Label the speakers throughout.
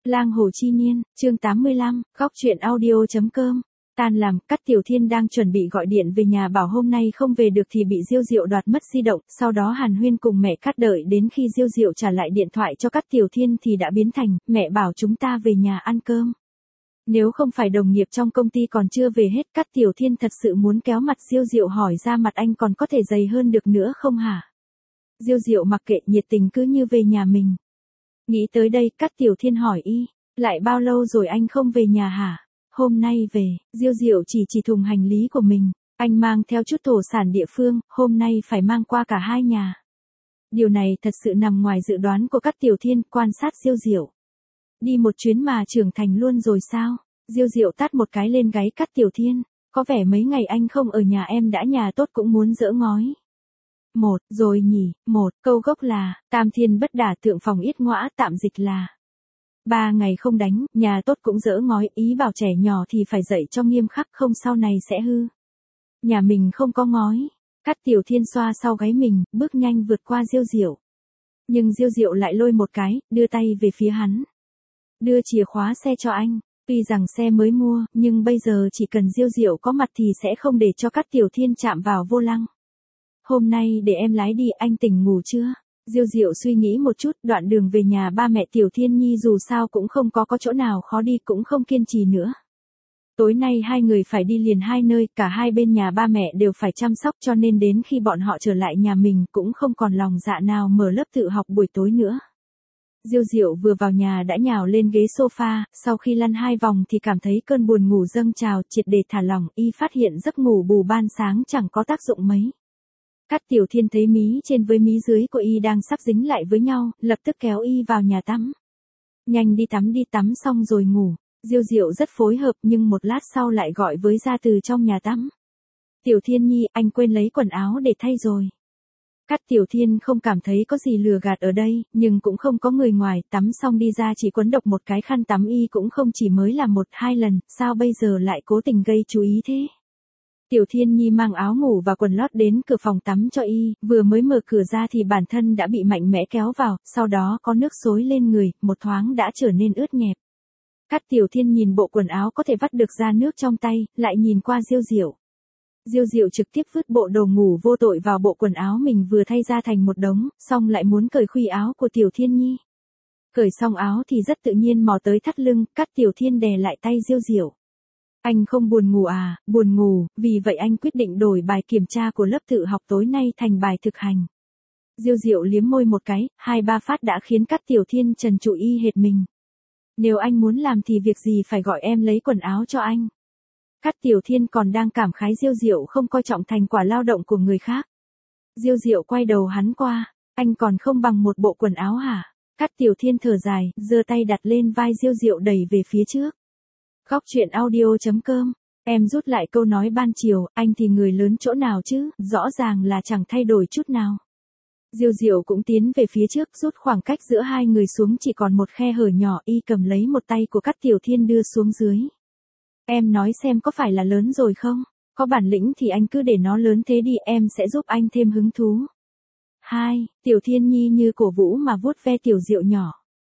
Speaker 1: Lang Hồ Chi Niên, chương 85, góc truyện audio.com. Tan làm, Cát Tiểu Thiên đang chuẩn bị gọi điện về nhà bảo hôm nay không về được thì bị Diêu Diệu đoạt mất di động, sau đó Hàn Huyên cùng mẹ Cát đợi đến khi Diêu Diệu trả lại điện thoại cho Cát Tiểu Thiên thì đã biến thành, mẹ bảo chúng ta về nhà ăn cơm. Nếu không phải đồng nghiệp trong công ty còn chưa về hết, Cát Tiểu Thiên thật sự muốn kéo mặt Diêu Diệu hỏi ra mặt anh còn có thể dày hơn được nữa không hả? Diêu Diệu mặc kệ, nhiệt tình cứ như về nhà mình. Nghĩ tới đây, Cát Tiểu Thiên hỏi y, lại bao lâu rồi anh không về nhà hả? Hôm nay về, Diêu Diệu chỉ thùng hành lý của mình, anh mang theo chút thổ sản địa phương, hôm nay phải mang qua cả hai nhà. Điều này thật sự nằm ngoài dự đoán của Cát Tiểu Thiên, quan sát Diêu Diệu. Đi một chuyến mà trưởng thành luôn rồi sao? Diêu Diệu tát một cái lên gáy Cát Tiểu Thiên, có vẻ mấy ngày anh không ở nhà em đã nhà tốt cũng muốn giở ngói. Một, rồi nhỉ, một, câu gốc là, tam thiên bất đả thượng phòng yết ngõa, tạm dịch là 3 ngày không đánh, nhà tốt cũng giở ngói, ý bảo trẻ nhỏ thì phải dạy cho nghiêm khắc không sau này sẽ hư. Nhà mình không có ngói. Cát Tiểu Thiên xoa sau gáy mình, bước nhanh vượt qua Diêu Diệu. Nhưng Diêu Diệu lại lôi một cái, đưa tay về phía hắn. Đưa chìa khóa xe cho anh. Tuy rằng xe mới mua, nhưng bây giờ chỉ cần Diêu Diệu có mặt thì sẽ không để cho Cát Tiểu Thiên chạm vào vô lăng. Hôm nay để em lái đi, anh tỉnh ngủ chưa? Diêu Diệu suy nghĩ một chút, đoạn đường về nhà ba mẹ Tiểu Thiên Nhi dù sao cũng không có chỗ nào khó đi, cũng không kiên trì nữa. Tối nay hai người phải đi liền hai nơi, cả hai bên nhà ba mẹ đều phải chăm sóc cho nên đến khi bọn họ trở lại nhà mình cũng không còn lòng dạ nào mở lớp tự học buổi tối nữa. Diêu Diệu vừa vào nhà đã nhào lên ghế sofa, sau khi lăn 2 vòng thì cảm thấy cơn buồn ngủ dâng trào, triệt để thả lỏng, y phát hiện giấc ngủ bù ban sáng chẳng có tác dụng mấy. Cát Tiểu Thiên thấy mí trên với mí dưới của y đang sắp dính lại với nhau, lập tức kéo y vào nhà tắm. Nhanh đi tắm xong rồi ngủ. Diêu Diệu rất phối hợp nhưng một lát sau lại gọi với ra từ trong nhà tắm. Tiểu Thiên Nhi, anh quên lấy quần áo để thay rồi. Cát Tiểu Thiên không cảm thấy có gì lừa gạt ở đây, nhưng cũng không có người ngoài, tắm xong đi ra chỉ quấn độc một cái khăn tắm y cũng không chỉ mới là 1-2 lần, sao bây giờ lại cố tình gây chú ý thế? Tiểu Thiên Nhi mang áo ngủ và quần lót đến cửa phòng tắm cho y, vừa mới mở cửa ra thì bản thân đã bị mạnh mẽ kéo vào, sau đó có nước xối lên người, một thoáng đã trở nên ướt nhẹp. Cát Tiểu Thiên nhìn bộ quần áo có thể vắt được ra nước trong tay, lại nhìn qua Diêu Diệu. Diêu Diệu trực tiếp vứt bộ đồ ngủ vô tội vào bộ quần áo mình vừa thay ra thành một đống, xong lại muốn cởi khuy áo của Tiểu Thiên Nhi. Cởi xong áo thì rất tự nhiên mò tới thắt lưng, Cát Tiểu Thiên đè lại tay Diêu Diệu. Anh không buồn ngủ à? Buồn ngủ, vì vậy anh quyết định đổi bài kiểm tra của lớp tự học tối nay thành bài thực hành. Diêu Diệu liếm môi một cái, 2-3 phát đã khiến Cát Tiểu Thiên trần trụi y hệt mình. Nếu anh muốn làm thì việc gì phải gọi em lấy quần áo cho anh. Cát Tiểu Thiên còn đang cảm khái Diêu Diệu không coi trọng thành quả lao động của người khác. Diêu Diệu quay đầu hắn qua, anh còn không bằng một bộ quần áo hả? Cát Tiểu Thiên thở dài, giơ tay đặt lên vai Diêu Diệu đẩy về phía trước. Góc truyện audio.com, em rút lại câu nói ban chiều, anh thì người lớn chỗ nào chứ, rõ ràng là chẳng thay đổi chút nào. Diêu Diệu cũng tiến về phía trước, rút khoảng cách giữa hai người xuống chỉ còn một khe hở nhỏ, y cầm lấy một tay của Cát Tiểu Thiên đưa xuống dưới. Em nói xem có phải là lớn rồi không? Có bản lĩnh thì anh cứ để nó lớn thế đi, em sẽ giúp anh thêm hứng thú. 2. Tiểu Thiên Nhi như cổ vũ mà vuốt ve Tiểu Diệu nhỏ.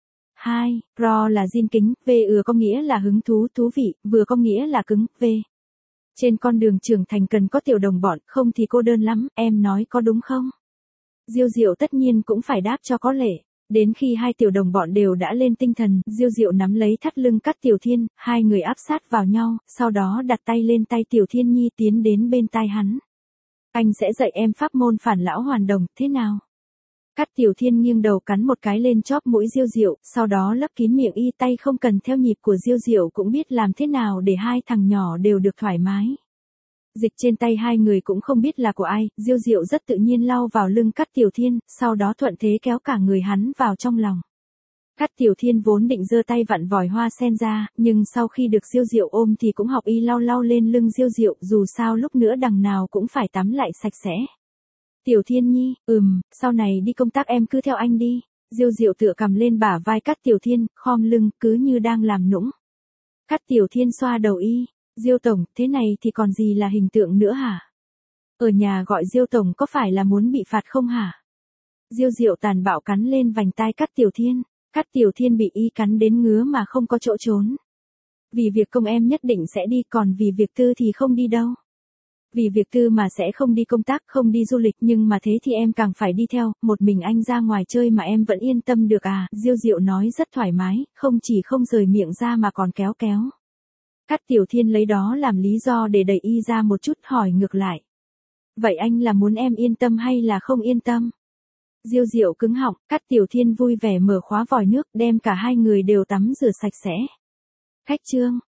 Speaker 1: 2. Pro là zin kính, V có nghĩa là hứng thú, thú vị, vừa có nghĩa là cứng, V. Trên con đường trưởng thành cần có tiểu đồng bọn, không thì cô đơn lắm, em nói có đúng không? Diêu Diệu tất nhiên cũng phải đáp cho có lệ. Đến khi hai tiểu đồng bọn đều đã lên tinh thần, Diêu Diệu nắm lấy thắt lưng Cát Tiểu Thiên, hai người áp sát vào nhau, sau đó đặt tay lên tay Tiểu Thiên Nhi tiến đến bên tai hắn. Anh sẽ dạy em pháp môn phản lão hoàn đồng, thế nào? Cát Tiểu Thiên nghiêng đầu cắn một cái lên chóp mũi Diêu Diệu, sau đó lấp kín miệng y, tay không cần theo nhịp của Diêu Diệu cũng biết làm thế nào để hai thằng nhỏ đều được thoải mái. Dịch trên tay hai người cũng không biết là của ai, Diêu Diệu rất tự nhiên lau vào lưng Cát Tiểu Thiên, sau đó thuận thế kéo cả người hắn vào trong lòng. Cát Tiểu Thiên vốn định giơ tay vặn vòi hoa sen ra, nhưng sau khi được Diêu Diệu ôm thì cũng học y lau lên lưng Diêu Diệu, dù sao lúc nữa đằng nào cũng phải tắm lại sạch sẽ. Tiểu Thiên Nhi, sau này đi công tác em cứ theo anh đi. Diêu Diệu tựa cầm lên bả vai Cát Tiểu Thiên, khom lưng, cứ như đang làm nũng. Cát Tiểu Thiên xoa đầu y. Diêu tổng, thế này thì còn gì là hình tượng nữa hả? Ở nhà gọi Diêu tổng có phải là muốn bị phạt không hả? Diêu Diệu tàn bạo cắn lên vành tai Cát Tiểu Thiên. Cát Tiểu Thiên bị y cắn đến ngứa mà không có chỗ trốn. Vì việc công em nhất định sẽ đi, còn vì việc tư thì không đi đâu. Vì việc tư mà sẽ không đi công tác, không đi du lịch, nhưng mà thế thì em càng phải đi theo, một mình anh ra ngoài chơi mà em vẫn yên tâm được à, Diêu Diệu nói rất thoải mái, không chỉ không rời miệng ra mà còn kéo kéo. Cát Tiểu Thiên lấy đó làm lý do để đẩy y ra một chút, hỏi ngược lại. Vậy anh là muốn em yên tâm hay là không yên tâm? Diêu Diệu cứng họng, Cát Tiểu Thiên vui vẻ mở khóa vòi nước, đem cả hai người đều tắm rửa sạch sẽ. Khách trương.